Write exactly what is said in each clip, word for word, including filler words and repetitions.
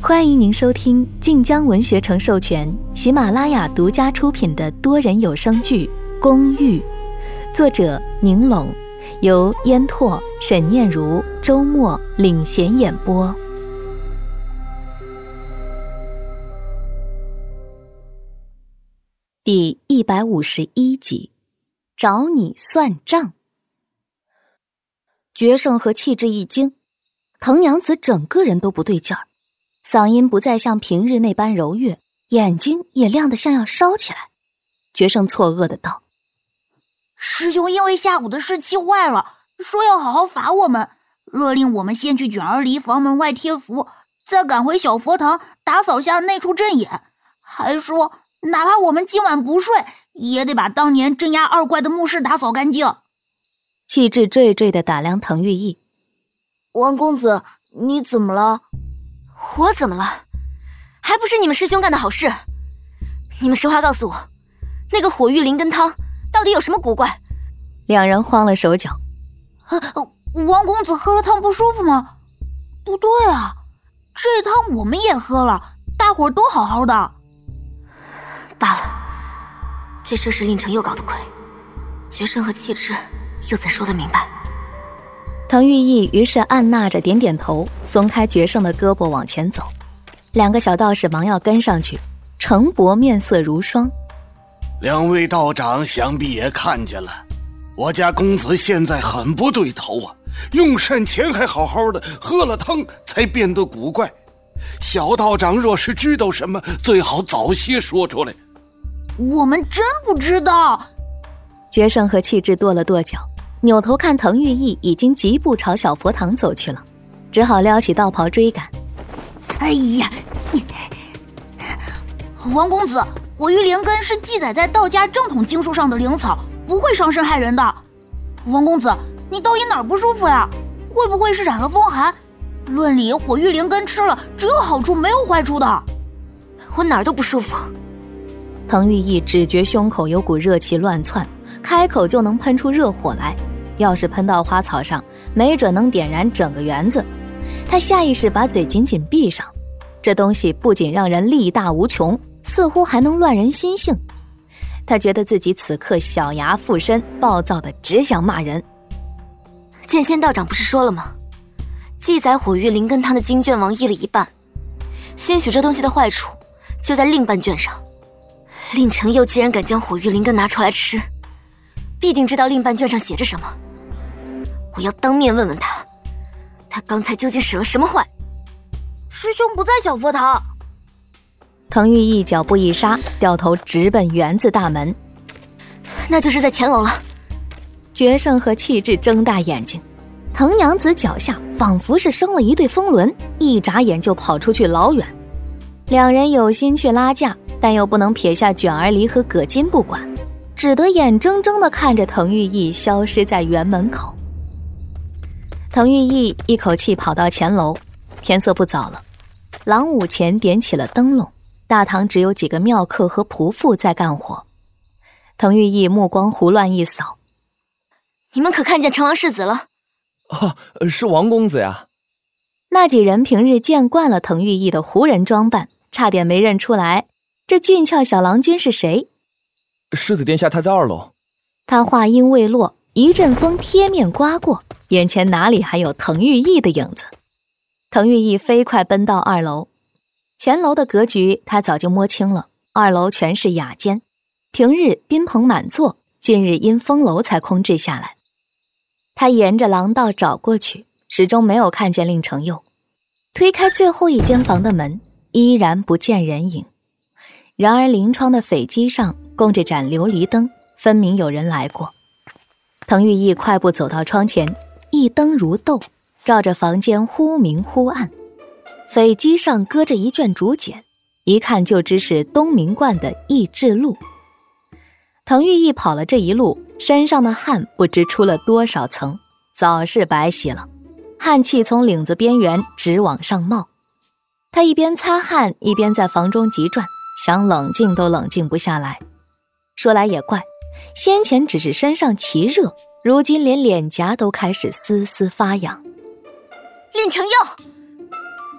欢迎您收听晋江文学城授权、喜马拉雅独家出品的多人有声剧《公寓》，作者宁拢，由烟拓、沈念如、周末领衔演播。第一百五十一集，找你算账。决胜和气质一惊，藤娘子整个人都不对劲儿。嗓音不再像平日那般柔悦，眼睛也亮得像要烧起来。决胜错愕的道： 师兄因为下午的事气坏了，说要好好罚我们，勒令我们先去卷儿篱房门外贴符，再赶回小佛堂打扫下那处阵眼，还说哪怕我们今晚不睡，也得把当年镇压二怪的墓室打扫干净。 气质惴惴地打量滕玉意： 王公子，你怎么了？ 我怎么了？还不是你们师兄干的好事。你们实话告诉我，那个火玉灵根汤到底有什么古怪？ 两人慌了手脚。 啊，王公子喝了汤不舒服吗？不对啊，这汤我们也喝了，大伙儿都好好的。 罢了，这事是令城又搞的鬼，决胜和气质又怎说得明白？ 滕玉意于是按捺着点点头，松开决胜的胳膊往前走。两个小道士忙要跟上去，程伯面色如霜： 两位道长想必也看见了，我家公子现在很不对头啊，用膳前还好好的，喝了汤才变得古怪。小道长若是知道什么，最好早些说出来。 我们真不知道。 决胜和气质跺了跺脚，扭头看滕玉意已经疾步朝小佛堂走去了，只好撩起道袍追赶。 哎呀，王公子，火玉灵根是记载在道家正统经书上的灵草，不会伤身害人的。王公子，你到底哪儿不舒服呀？会不会是染了风寒？论理火玉灵根吃了只有好处没有坏处的。 我哪儿都不舒服。 滕玉意只觉胸口有股热气乱窜，开口就能喷出热火来，要是喷到花草上，没准能点燃整个园子。他下意识把嘴紧紧闭上，这东西不仅让人力大无穷，似乎还能乱人心性。他觉得自己此刻小牙附身，暴躁的只想骂人。 剑仙道长不是说了吗？记载火玉灵根汤的经卷王译了一半，兴许这东西的坏处就在另半卷上。令城佑既然敢将火玉灵根拿出来吃，必定知道另半卷上写着什么。我要当面问问他，他刚才究竟使了什么坏？ 师兄不在小佛堂。 滕玉意脚步一刹，掉头直奔园子大门。 那就是在前楼了。 决胜和气质睁大眼睛，藤娘子脚下仿佛是生了一对风轮，一眨眼就跑出去老远。两人有心去拉架，但又不能撇下卷儿篱和葛巾不管，只得眼睁睁地看着滕玉意消失在园门口。滕玉意一口气跑到前楼，天色不早了，廊午前点起了灯笼，大堂只有几个庙客和仆妇在干活。滕玉意目光胡乱一扫： 你们可看见成王世子了？ 哦，是王公子呀。 那几人平日见惯了滕玉意的胡人装扮，差点没认出来这俊俏小郎君是谁。 世子殿下他在二楼。 他话音未落，一阵风贴面刮过，眼前哪里还有滕玉意的影子。滕玉意飞快奔到二楼，前楼的格局他早就摸清了，二楼全是雅间，平日宾朋满座，近日因封楼才空置下来。他沿着廊道找过去，始终没有看见令城佑。推开最后一间房的门，依然不见人影。然而临窗的绯机上供着盏琉璃灯，分明有人来过。滕玉意快步走到窗前，一灯如豆，照着房间忽明忽暗。绯机上搁着一卷竹简，一看就知是东明观的异志录。滕玉意跑了这一路，身上的汗不知出了多少层，早是白洗了，汗气从领子边缘直往上冒。他一边擦汗，一边在房中急转，想冷静都冷静不下来。说来也怪，先前只是身上奇热，如今连脸颊都开始丝丝发痒。 令城佑，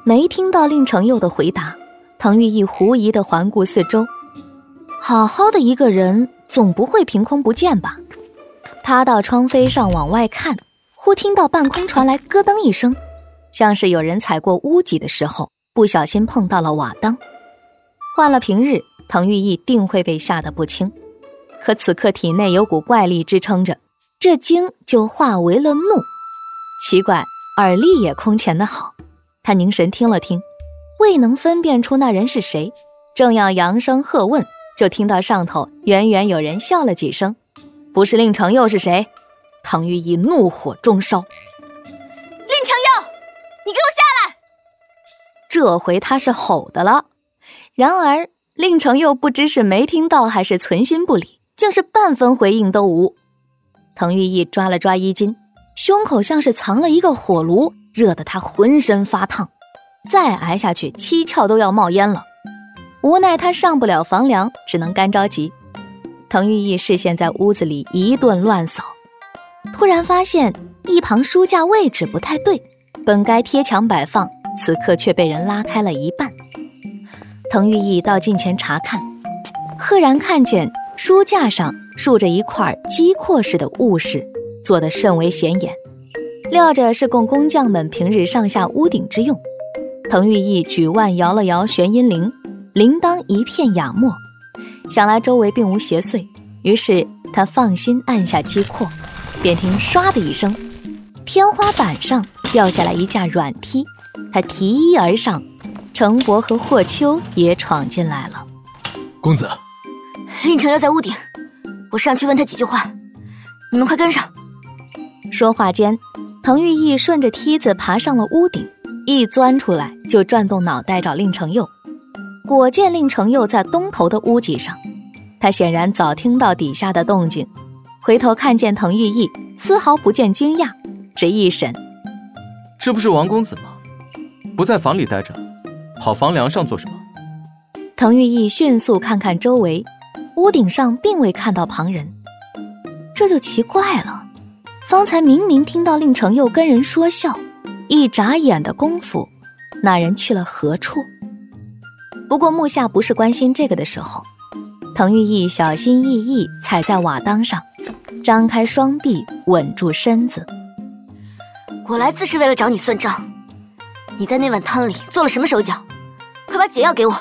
没听到令程佑的回答，滕玉义狐疑地环顾四周。好好的一个人，总不会凭空不见吧？他到窗扉上往外看，忽听到半空传来咯噔一声，像是有人踩过屋脊的时候，不小心碰到了瓦当。换了平日，滕玉义定会被吓得不轻，可此刻体内有股怪力支撑着，这惊就化为了怒。奇怪，耳力也空前的好。他凝神听了听，未能分辨出那人是谁，正要扬声喝问，就听到上头远远有人笑了几声。不是令程佑是谁？滕玉义怒火中烧。 令程佑，你给我下来！ 这回他是吼的了。然而令程佑不知是没听到还是存心不理，竟是半分回应都无。滕玉义抓了抓衣襟，胸口像是藏了一个火炉，热得他浑身发烫，再挨下去七窍都要冒烟了。无奈他上不了房梁，只能干着急。滕玉义视线在屋子里一顿乱扫，突然发现一旁书架位置不太对，本该贴墙摆放，此刻却被人拉开了一半。滕玉义到近前查看，赫然看见书架上竖着一块机括式的物事，做得甚为显眼，料着是供工匠们平日上下屋顶之用。滕玉义举腕摇了摇玄音铃，铃铛一片哑默，想来周围并无邪祟，于是他放心按下机括，便听唰的一声，天花板上掉下来一架软梯，他提衣而上，程伯和霍秋也闯进来了。 公子， 令程佑在屋顶，我上去问他几句话，你们快跟上。 说话间，滕玉义顺着梯子爬上了屋顶，一钻出来就转动脑袋找令程佑。果见令程佑在东头的屋脊上，他显然早听到底下的动静，回头看见滕玉义，丝毫不见惊讶，只一审： 这不是王公子吗？不在房里待着，跑房梁上做什么？ 滕玉义迅速看看周围，屋顶上并未看到旁人，这就奇怪了。方才明明听到令程佑跟人说笑，一眨眼的功夫，那人去了何处？不过目下不是关心这个的时候，滕玉义小心翼翼踩在瓦当上，张开双臂稳住身子。 我来自是为了找你算账，你在那碗汤里做了什么手脚？快把解药给我。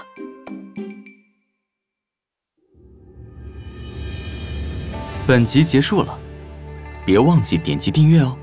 本集结束了，别忘记点击订阅哦。